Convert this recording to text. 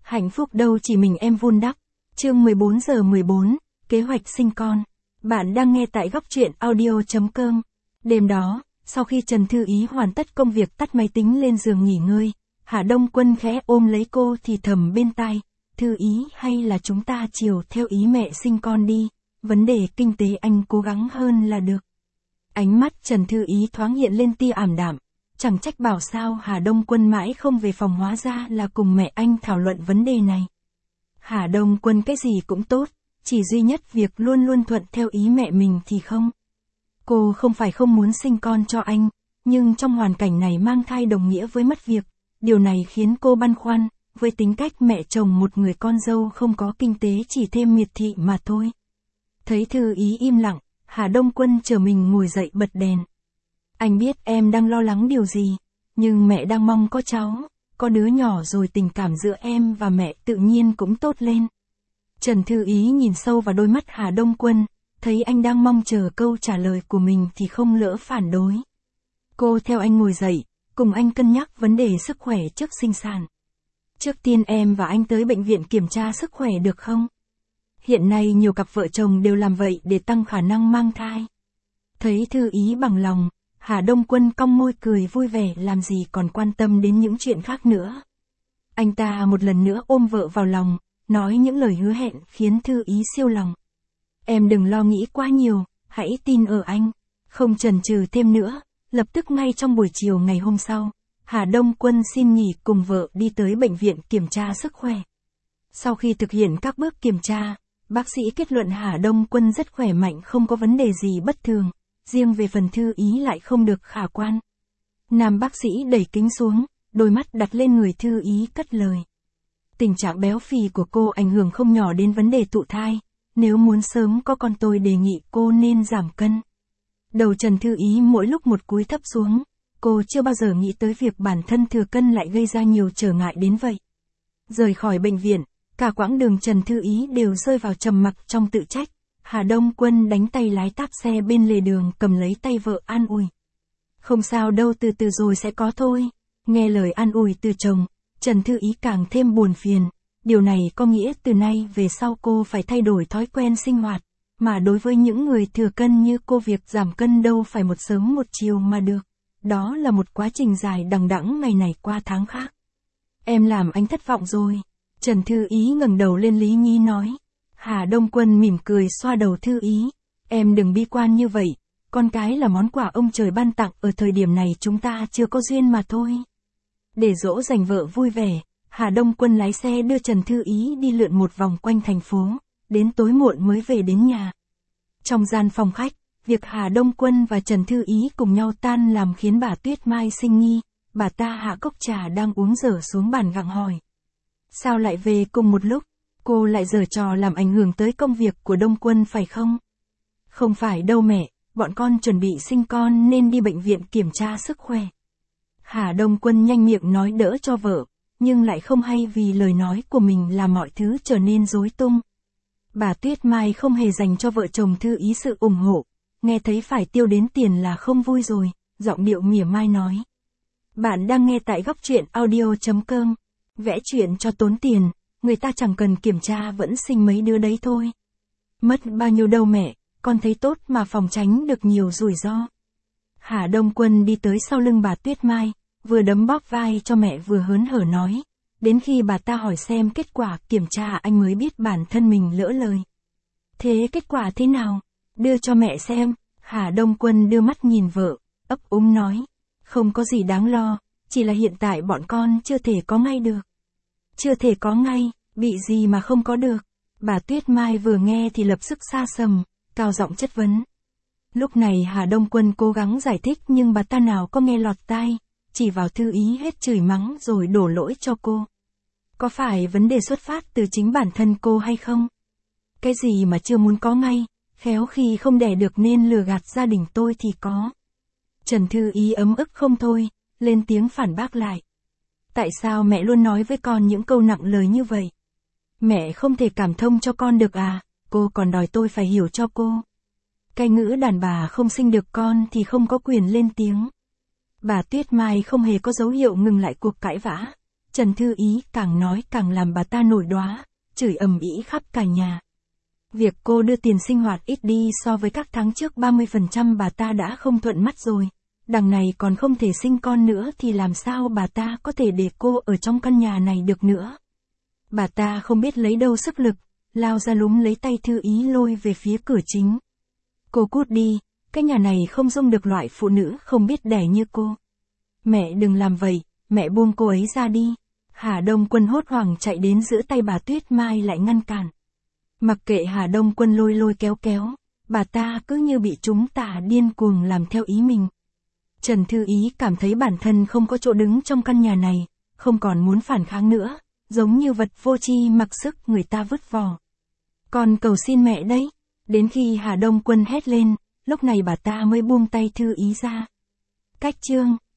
Hạnh phúc đâu chỉ mình em vun đắp. Chương 14:14, kế hoạch sinh con. Bạn đang nghe tại góc truyện audio.com. Đêm đó, sau khi Trần Thư Ý hoàn tất công việc tắt máy tính lên giường nghỉ ngơi, Hà Đông Quân khẽ ôm lấy cô thì thầm bên tai, Thư Ý hay là chúng ta chiều theo ý mẹ sinh con đi, vấn đề kinh tế anh cố gắng hơn là được. Ánh mắt Trần Thư Ý thoáng hiện lên tia ảm đạm, chẳng trách bảo sao Hà Đông Quân mãi không về phòng, hóa ra là cùng mẹ anh thảo luận vấn đề này. Hà Đông Quân cái gì cũng tốt, chỉ duy nhất việc luôn luôn thuận theo ý mẹ mình thì không. Cô không phải không muốn sinh con cho anh, nhưng trong hoàn cảnh này mang thai đồng nghĩa với mất việc, điều này khiến cô băn khoăn, với tính cách mẹ chồng một người con dâu không có kinh tế chỉ thêm miệt thị mà thôi. Thấy Thư Ý im lặng, Hà Đông Quân chờ mình ngồi dậy bật đèn. Anh biết em đang lo lắng điều gì, nhưng mẹ đang mong có cháu, có đứa nhỏ rồi tình cảm giữa em và mẹ tự nhiên cũng tốt lên. Trần Thư Ý nhìn sâu vào đôi mắt Hà Đông Quân, thấy anh đang mong chờ câu trả lời của mình thì không lỡ phản đối. Cô theo anh ngồi dậy, cùng anh cân nhắc vấn đề sức khỏe trước sinh sản. Trước tiên em và anh tới bệnh viện kiểm tra sức khỏe được không? Hiện nay nhiều cặp vợ chồng đều làm vậy để tăng khả năng mang thai. Thấy Thư Ý bằng lòng, Hà Đông Quân cong môi cười vui vẻ, làm gì còn quan tâm đến những chuyện khác nữa. Anh ta một lần nữa ôm vợ vào lòng, nói những lời hứa hẹn khiến Thư Ý siêu lòng. Em đừng lo nghĩ quá nhiều, hãy tin ở anh. Không chần chừ thêm nữa, lập tức ngay trong buổi chiều ngày hôm sau, Hà Đông Quân xin nghỉ cùng vợ đi tới bệnh viện kiểm tra sức khỏe. Sau khi thực hiện các bước kiểm tra, bác sĩ kết luận Hà Đông Quân rất khỏe mạnh, không có vấn đề gì bất thường, riêng về phần Thư Ý lại không được khả quan. Nam bác sĩ đẩy kính xuống, đôi mắt đặt lên người Thư Ý cất lời. Tình trạng béo phì của cô ảnh hưởng không nhỏ đến vấn đề thụ thai, nếu muốn sớm có con tôi đề nghị cô nên giảm cân. Đầu Trần Thư Ý mỗi lúc một cúi thấp xuống, cô chưa bao giờ nghĩ tới việc bản thân thừa cân lại gây ra nhiều trở ngại đến vậy. Rời khỏi bệnh viện, cả quãng đường Trần Thư Ý đều rơi vào trầm mặc trong tự trách. Hà Đông Quân đánh tay lái táp xe bên lề đường, cầm lấy tay vợ an ủi. Không sao đâu, từ từ rồi sẽ có thôi. Nghe lời an ủi từ chồng, Trần Thư Ý càng thêm buồn phiền. Điều này có nghĩa từ nay về sau cô phải thay đổi thói quen sinh hoạt. Mà đối với những người thừa cân như cô, việc giảm cân đâu phải một sớm một chiều mà được. Đó là một quá trình dài đằng đẵng, ngày này qua tháng khác. Em làm anh thất vọng rồi. Trần Thư Ý ngẩng đầu lên lý nhí nói. Hà Đông Quân mỉm cười xoa đầu Thư Ý. Em đừng bi quan như vậy, con cái là món quà ông trời ban tặng, ở thời điểm này chúng ta chưa có duyên mà thôi. Để dỗ dành vợ vui vẻ, Hà Đông Quân lái xe đưa Trần Thư Ý đi lượn một vòng quanh thành phố, đến tối muộn mới về đến nhà. Trong gian phòng khách, việc Hà Đông Quân và Trần Thư Ý cùng nhau tan làm khiến bà Tuyết Mai sinh nghi. Bà ta hạ cốc trà đang uống dở xuống bàn gặng hỏi. Sao lại về cùng một lúc? Cô lại giở trò làm ảnh hưởng tới công việc của Đông Quân phải không? Không phải đâu mẹ, bọn con chuẩn bị sinh con nên đi bệnh viện kiểm tra sức khỏe. Hà Đông Quân nhanh miệng nói đỡ cho vợ, nhưng lại không hay vì lời nói của mình làm mọi thứ trở nên rối tung. Bà Tuyết Mai không hề dành cho vợ chồng Thư Ý sự ủng hộ, nghe thấy phải tiêu đến tiền là không vui rồi, giọng điệu mỉa mai nói. Bạn đang nghe tại góc truyện audio.com, vẽ chuyện cho tốn tiền, người ta chẳng cần kiểm tra vẫn sinh mấy đứa đấy thôi. Mất bao nhiêu đâu mẹ, con thấy tốt mà phòng tránh được nhiều rủi ro. Hà Đông Quân đi tới sau lưng bà Tuyết Mai, vừa đấm bóp vai cho mẹ vừa hớn hở nói. Đến khi bà ta hỏi xem kết quả kiểm tra anh mới biết bản thân mình lỡ lời. Thế kết quả thế nào? Đưa cho mẹ xem. Hà Đông Quân đưa mắt nhìn vợ, ấp úng nói. Không có gì đáng lo, chỉ là hiện tại bọn con chưa thể có ngay được. Chưa thể có ngay, bị gì mà không có được? Bà Tuyết Mai vừa nghe thì lập tức sa sầm, cao giọng chất vấn. Lúc này Hà Đông Quân cố gắng giải thích nhưng bà ta nào có nghe lọt tai, chỉ vào Thư Ý hết chửi mắng rồi đổ lỗi cho cô. Có phải vấn đề xuất phát từ chính bản thân cô hay không? Cái gì mà chưa muốn có ngay, khéo khi không đẻ được nên lừa gạt gia đình tôi thì có. Trần Thư Ý ấm ức không thôi, lên tiếng phản bác lại. Tại sao mẹ luôn nói với con những câu nặng lời như vậy? Mẹ không thể cảm thông cho con được à, cô còn đòi tôi phải hiểu cho cô. Cái ngữ đàn bà không sinh được con thì không có quyền lên tiếng. Bà Tuyết Mai không hề có dấu hiệu ngừng lại cuộc cãi vã, Trần Thư Ý càng nói càng làm bà ta nổi đoá, chửi ầm ĩ khắp cả nhà. Việc cô đưa tiền sinh hoạt ít đi so với các tháng trước 30% bà ta đã không thuận mắt rồi. Đằng này còn không thể sinh con nữa thì làm sao bà ta có thể để cô ở trong căn nhà này được nữa. Bà ta không biết lấy đâu sức lực, lao ra lúm lấy tay Thư Ý lôi về phía cửa chính. Cô cút đi, cái nhà này không dung được loại phụ nữ không biết đẻ như cô. Mẹ đừng làm vậy, mẹ buông cô ấy ra đi. Hà Đông Quân hốt hoảng chạy đến giữ tay bà Tuyết Mai lại ngăn cản. Mặc kệ Hà Đông Quân lôi lôi kéo kéo, bà ta cứ như bị chúng tà điên cuồng làm theo ý mình. Trần Thư Ý cảm thấy bản thân không có chỗ đứng trong căn nhà này, không còn muốn phản kháng nữa, giống như vật vô tri mặc sức người ta vứt vỏ. Con cầu xin mẹ đấy, đến khi Hà Đông Quân hét lên, lúc này bà ta mới buông tay Thư Ý ra. Cách chương